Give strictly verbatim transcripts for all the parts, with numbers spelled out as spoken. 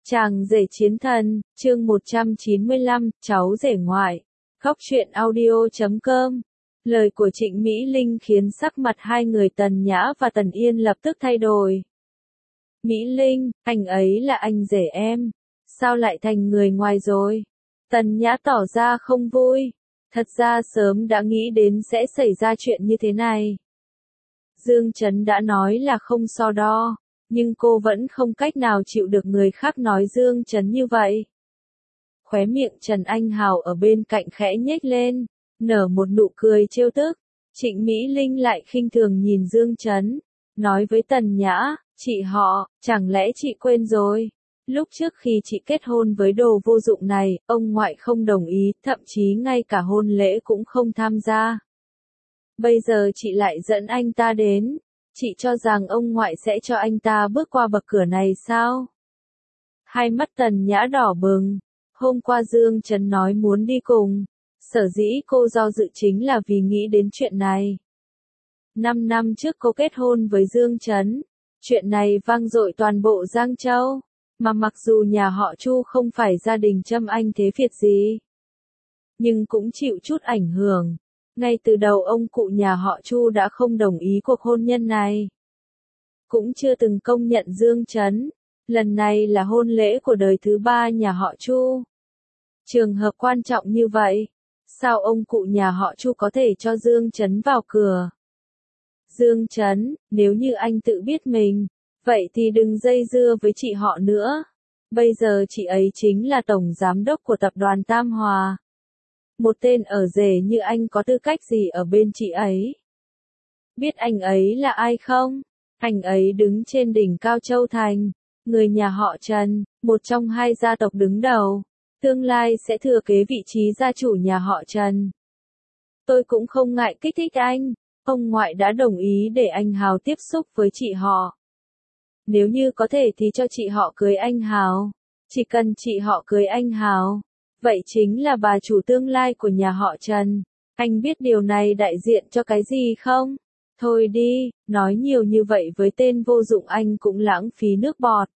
Chàng rể chiến thần, chương một trăm chín mươi lăm, cháu rể ngoại. Góc truyện audio chấm com. Lời của Trịnh Mỹ Linh khiến sắc mặt hai người Tần Nhã và Tần Yên lập tức thay đổi. Mỹ Linh, anh ấy là anh rể em. Sao lại thành người ngoài rồi? Tần Nhã tỏ ra không vui. Thật ra sớm đã nghĩ đến sẽ xảy ra chuyện như thế này. Dương Trấn đã nói là không so đo. Nhưng cô vẫn không cách nào chịu được người khác nói Dương Trấn như vậy. Khóe miệng Trần Anh Hào ở bên cạnh khẽ nhếch lên, nở một nụ cười trêu tức. Trịnh Mỹ Linh lại khinh thường nhìn Dương Trấn, nói với Tần Nhã, chị họ, chẳng lẽ chị quên rồi? Lúc trước khi chị kết hôn với đồ vô dụng này, ông ngoại không đồng ý, thậm chí ngay cả hôn lễ cũng không tham gia. Bây giờ chị lại dẫn anh ta đến. Chị cho rằng ông ngoại sẽ cho anh ta bước qua bậc cửa này sao? Hai mắt Tần Nhã đỏ bừng. Hôm qua Dương Trấn nói muốn đi cùng. Sở dĩ cô do dự chính là vì nghĩ đến chuyện này. Năm năm trước cô kết hôn với Dương Trấn. Chuyện này vang dội toàn bộ Giang Châu. Mà mặc dù nhà họ Chu không phải gia đình Trâm Anh thế Việt gì. Nhưng cũng chịu chút ảnh hưởng. Ngay từ đầu ông cụ nhà họ Chu đã không đồng ý cuộc hôn nhân này. Cũng chưa từng công nhận Dương Trấn. Lần này là hôn lễ của đời thứ ba nhà họ Chu. Trường hợp quan trọng như vậy, sao ông cụ nhà họ Chu có thể cho Dương Trấn vào cửa? Dương Trấn, nếu như anh tự biết mình, vậy thì đừng dây dưa với chị họ nữa. Bây giờ chị ấy chính là tổng giám đốc của tập đoàn Tam Hòa. Một tên ở rể như anh có tư cách gì ở bên chị ấy? Biết anh ấy là ai không? Anh ấy đứng trên đỉnh cao Châu Thành, người nhà họ Trần, một trong hai gia tộc đứng đầu, tương lai sẽ thừa kế vị trí gia chủ nhà họ Trần. Tôi cũng không ngại kích thích anh, ông ngoại đã đồng ý để anh Hào tiếp xúc với chị họ. Nếu như có thể thì cho chị họ cưới anh Hào, chỉ cần chị họ cưới anh Hào. Vậy chính là bà chủ tương lai của nhà họ Trần. Anh biết điều này đại diện cho cái gì không? Thôi đi, nói nhiều như vậy với tên vô dụng anh cũng lãng phí nước bọt.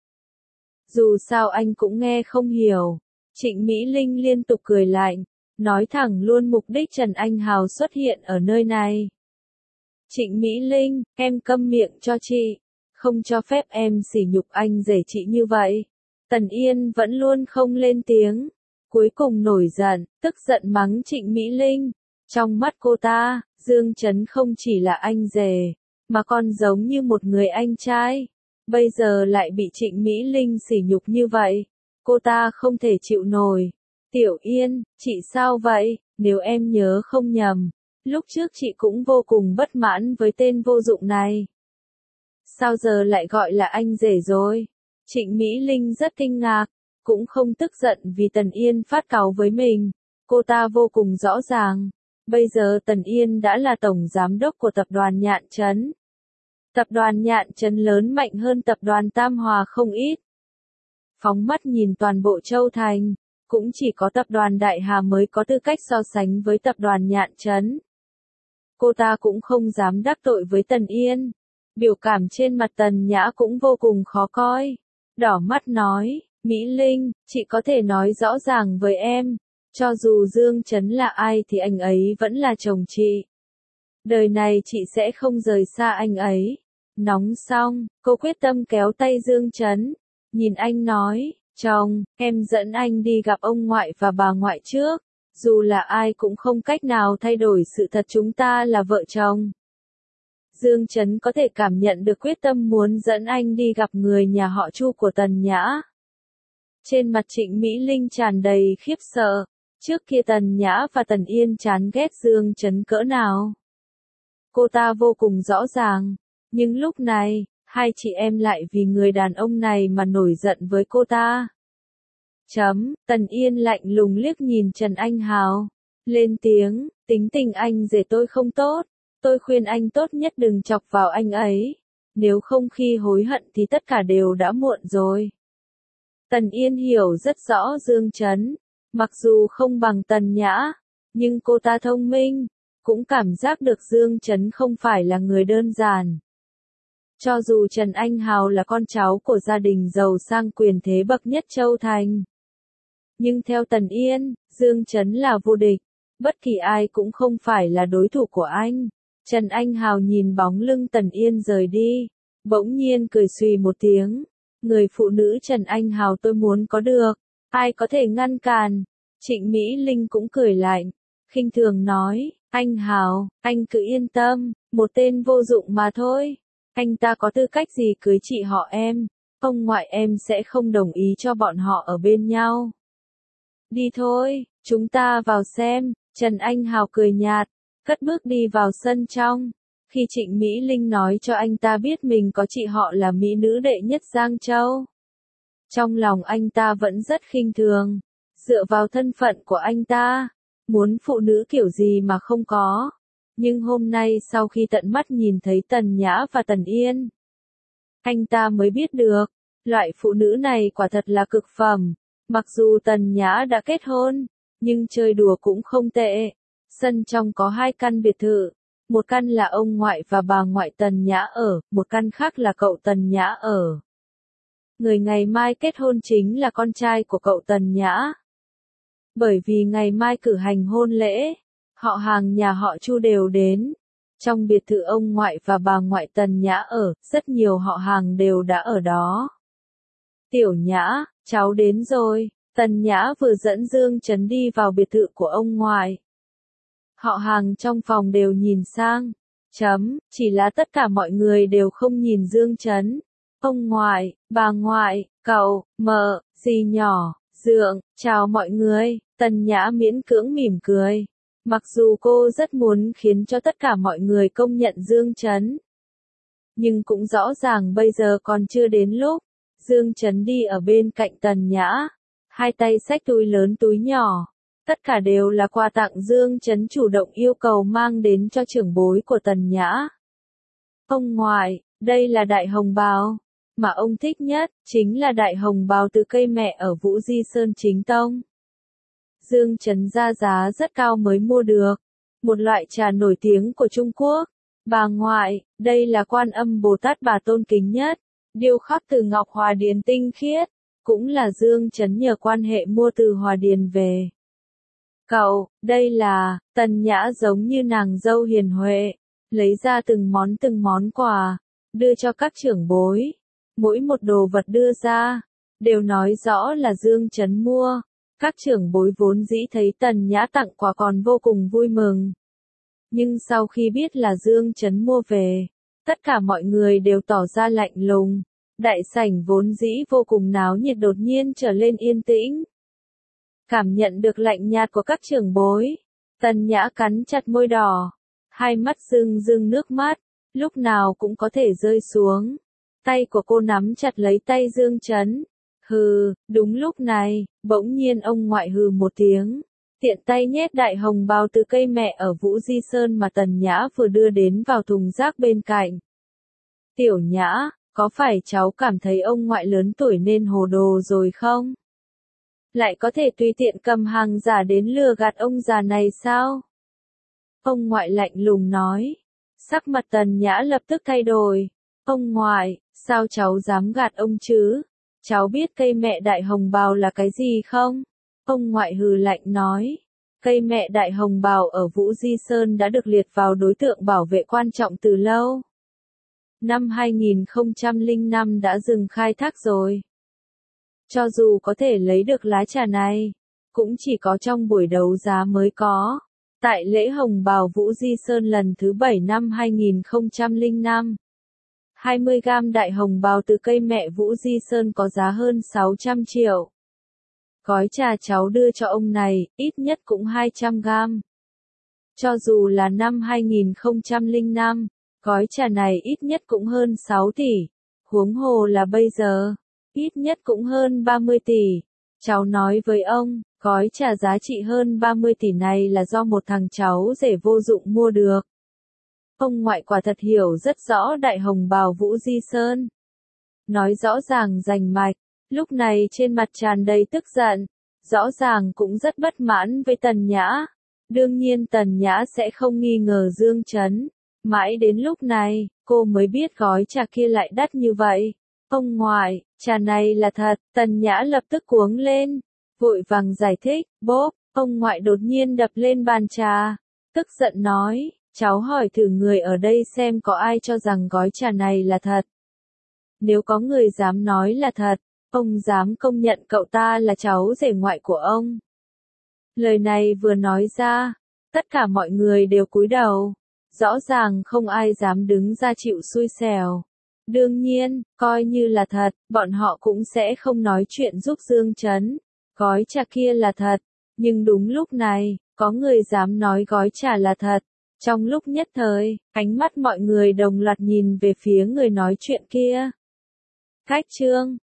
Dù sao anh cũng nghe không hiểu. Trịnh Mỹ Linh liên tục cười lạnh, nói thẳng luôn mục đích Trần Anh Hào xuất hiện ở nơi này. Trịnh Mỹ Linh, em câm miệng cho chị. Không cho phép em sỉ nhục anh rể chị như vậy. Tần Yên vẫn luôn không lên tiếng. Cuối cùng nổi giận, tức giận mắng Trịnh Mỹ Linh. Trong mắt cô ta, Dương Trấn không chỉ là anh rể, mà còn giống như một người anh trai. Bây giờ lại bị Trịnh Mỹ Linh sỉ nhục như vậy. Cô ta không thể chịu nổi. Tiểu Yên, chị sao vậy? Nếu em nhớ không nhầm, lúc trước chị cũng vô cùng bất mãn với tên vô dụng này. Sao giờ lại gọi là anh rể rồi? Trịnh Mỹ Linh rất kinh ngạc. Cũng không tức giận vì Tần Yên phát cáu với mình. Cô ta vô cùng rõ ràng. Bây giờ Tần Yên đã là tổng giám đốc của tập đoàn Nhạn Trấn. Tập đoàn Nhạn Trấn lớn mạnh hơn tập đoàn Tam Hòa không ít. Phóng mắt nhìn toàn bộ Châu Thành, cũng chỉ có tập đoàn Đại Hà mới có tư cách so sánh với tập đoàn Nhạn Trấn. Cô ta cũng không dám đắc tội với Tần Yên. Biểu cảm trên mặt Tần Nhã cũng vô cùng khó coi. Đỏ mắt nói. Mỹ Linh, chị có thể nói rõ ràng với em, cho dù Dương Trấn là ai thì anh ấy vẫn là chồng chị. Đời này chị sẽ không rời xa anh ấy. Nóng xong, cô quyết tâm kéo tay Dương Trấn, nhìn anh nói, chồng, em dẫn anh đi gặp ông ngoại và bà ngoại trước, dù là ai cũng không cách nào thay đổi sự thật chúng ta là vợ chồng. Dương Trấn có thể cảm nhận được quyết tâm muốn dẫn anh đi gặp người nhà họ Chu của Tần Nhã. Trên mặt Trịnh Mỹ Linh tràn đầy khiếp sợ. Trước kia Tần Nhã và Tần Yên chán ghét Dương Trấn cỡ nào. Cô ta vô cùng rõ ràng. Nhưng lúc này, hai chị em lại vì người đàn ông này mà nổi giận với cô ta. Chấm, Tần Yên lạnh lùng liếc nhìn Trần Anh Hào. Lên tiếng, tính tình anh rể tôi không tốt. Tôi khuyên anh tốt nhất đừng chọc vào anh ấy. Nếu không khi hối hận thì tất cả đều đã muộn rồi. Tần Yên hiểu rất rõ Dương Trấn, mặc dù không bằng Tần Nhã, nhưng cô ta thông minh, cũng cảm giác được Dương Trấn không phải là người đơn giản. Cho dù Trần Anh Hào là con cháu của gia đình giàu sang quyền thế bậc nhất Châu Thành, nhưng theo Tần Yên, Dương Chấn là vô địch, bất kỳ ai cũng không phải là đối thủ của anh. Trần Anh Hào nhìn bóng lưng Tần Yên rời đi, bỗng nhiên cười xùy một tiếng. Người phụ nữ Trần Anh Hào tôi muốn có được, ai có thể ngăn cản? Trịnh Mỹ Linh cũng cười lạnh, khinh thường nói, anh Hào, anh cứ yên tâm, một tên vô dụng mà thôi. Anh ta có tư cách gì cưới chị họ em, ông ngoại em sẽ không đồng ý cho bọn họ ở bên nhau. Đi thôi, chúng ta vào xem. Trần Anh Hào cười nhạt, cất bước đi vào sân trong. Khi Trịnh Mỹ Linh nói cho anh ta biết mình có chị họ là mỹ nữ đệ nhất Giang Châu, trong lòng anh ta vẫn rất khinh thường. Dựa vào thân phận của anh ta, muốn phụ nữ kiểu gì mà không có. Nhưng hôm nay sau khi tận mắt nhìn thấy Tần Nhã và Tần Yên, anh ta mới biết được, loại phụ nữ này quả thật là cực phẩm. Mặc dù Tần Nhã đã kết hôn, nhưng chơi đùa cũng không tệ. Sân trong có hai căn biệt thự, một căn là ông ngoại và bà ngoại Tần Nhã ở, một căn khác là cậu Tần Nhã ở. Người ngày mai kết hôn chính là con trai của cậu Tần Nhã. Bởi vì ngày mai cử hành hôn lễ, họ hàng nhà họ Chu đều đến. Trong biệt thự ông ngoại và bà ngoại Tần Nhã ở, rất nhiều họ hàng đều đã ở đó. Tiểu Nhã, cháu đến rồi. Tần Nhã vừa dẫn Dương Chấn đi vào biệt thự của ông ngoại. Họ hàng trong phòng đều nhìn sang. Chấm, chỉ là tất cả mọi người đều không nhìn Dương Chấn. Ông ngoại, bà ngoại, cậu, mợ, dì nhỏ, dượng, chào mọi người. Tần Nhã miễn cưỡng mỉm cười. Mặc dù cô rất muốn khiến cho tất cả mọi người công nhận Dương Chấn, nhưng cũng rõ ràng bây giờ còn chưa đến lúc. Dương Chấn đi ở bên cạnh Tần Nhã, hai tay xách túi lớn túi nhỏ. Tất cả đều là quà tặng Dương Chấn chủ động yêu cầu mang đến cho trưởng bối của Tần Nhã. Ông ngoại, đây là đại hồng bào, mà ông thích nhất, chính là đại hồng bào từ cây mẹ ở Vũ Di Sơn chính tông. Dương Chấn ra giá rất cao mới mua được, một loại trà nổi tiếng của Trung Quốc. Bà ngoại, đây là Quan Âm Bồ Tát bà tôn kính nhất, điêu khắc từ ngọc hòa điền tinh khiết, cũng là Dương Chấn nhờ quan hệ mua từ Hòa Điền về. Cậu, đây là, Tần Nhã giống như nàng dâu hiền huệ, lấy ra từng món từng món quà, đưa cho các trưởng bối. Mỗi một đồ vật đưa ra, đều nói rõ là Dương Chấn mua. Các trưởng bối vốn dĩ thấy Tần Nhã tặng quà còn vô cùng vui mừng. Nhưng sau khi biết là Dương Chấn mua về, tất cả mọi người đều tỏ ra lạnh lùng. Đại sảnh vốn dĩ vô cùng náo nhiệt đột nhiên trở lên yên tĩnh. Cảm nhận được lạnh nhạt của các trưởng bối, Tần Nhã cắn chặt môi đỏ, hai mắt rưng rưng nước mắt, lúc nào cũng có thể rơi xuống. Tay của cô nắm chặt lấy tay Dương Chấn. Hừ, đúng lúc này, bỗng nhiên ông ngoại hừ một tiếng, tiện tay nhét đại hồng bào từ cây mẹ ở Vũ Di Sơn mà Tần Nhã vừa đưa đến vào thùng rác bên cạnh. Tiểu Nhã, có phải cháu cảm thấy ông ngoại lớn tuổi nên hồ đồ rồi không? Lại có thể tùy tiện cầm hàng giả đến lừa gạt ông già này sao? Ông ngoại lạnh lùng nói. Sắc mặt Tần Nhã lập tức thay đổi. Ông ngoại, sao cháu dám gạt ông chứ? Cháu biết cây mẹ đại hồng bào là cái gì không? Ông ngoại hừ lạnh nói. Cây mẹ đại hồng bào ở Vũ Di Sơn đã được liệt vào đối tượng bảo vệ quan trọng từ lâu. Năm hai nghìn không trăm lẻ năm đã dừng khai thác rồi. Cho dù có thể lấy được lá trà này, cũng chỉ có trong buổi đấu giá mới có. Tại lễ hồng bào Vũ Di Sơn lần thứ bảy năm hai nghìn không trăm lẻ năm, hai mươi gam đại hồng bào từ cây mẹ Vũ Di Sơn có giá hơn sáu trăm triệu. Gói trà cháu đưa cho ông này, ít nhất cũng hai trăm gam. Cho dù là năm hai nghìn không trăm lẻ năm, gói trà này ít nhất cũng hơn sáu tỷ. Huống hồ là bây giờ, ít nhất cũng hơn ba mươi tỷ. Cháu nói với ông, gói trà giá trị hơn ba mươi tỷ này là do một thằng cháu rể vô dụng mua được. Ông ngoại quả thật hiểu rất rõ đại hồng bào Vũ Di Sơn. Nói rõ ràng rành mạch, lúc này trên mặt tràn đầy tức giận, rõ ràng cũng rất bất mãn với Tần Nhã. Đương nhiên Tần Nhã sẽ không nghi ngờ Dương Chấn. Mãi đến lúc này, cô mới biết gói trà kia lại đắt như vậy. Ông ngoại, trà này là thật, Tần Nhã lập tức cuống lên, vội vàng giải thích, bốp, ông ngoại đột nhiên đập lên bàn trà, tức giận nói, cháu hỏi thử người ở đây xem có ai cho rằng gói trà này là thật. Nếu có người dám nói là thật, ông dám công nhận cậu ta là cháu rể ngoại của ông. Lời này vừa nói ra, tất cả mọi người đều cúi đầu, rõ ràng không ai dám đứng ra chịu xui xẻo. Đương nhiên, coi như là thật, bọn họ cũng sẽ không nói chuyện giúp Dương Chấn. Gói trà kia là thật, nhưng đúng lúc này, có người dám nói gói trà là thật. Trong lúc nhất thời, ánh mắt mọi người đồng loạt nhìn về phía người nói chuyện kia. Cách chương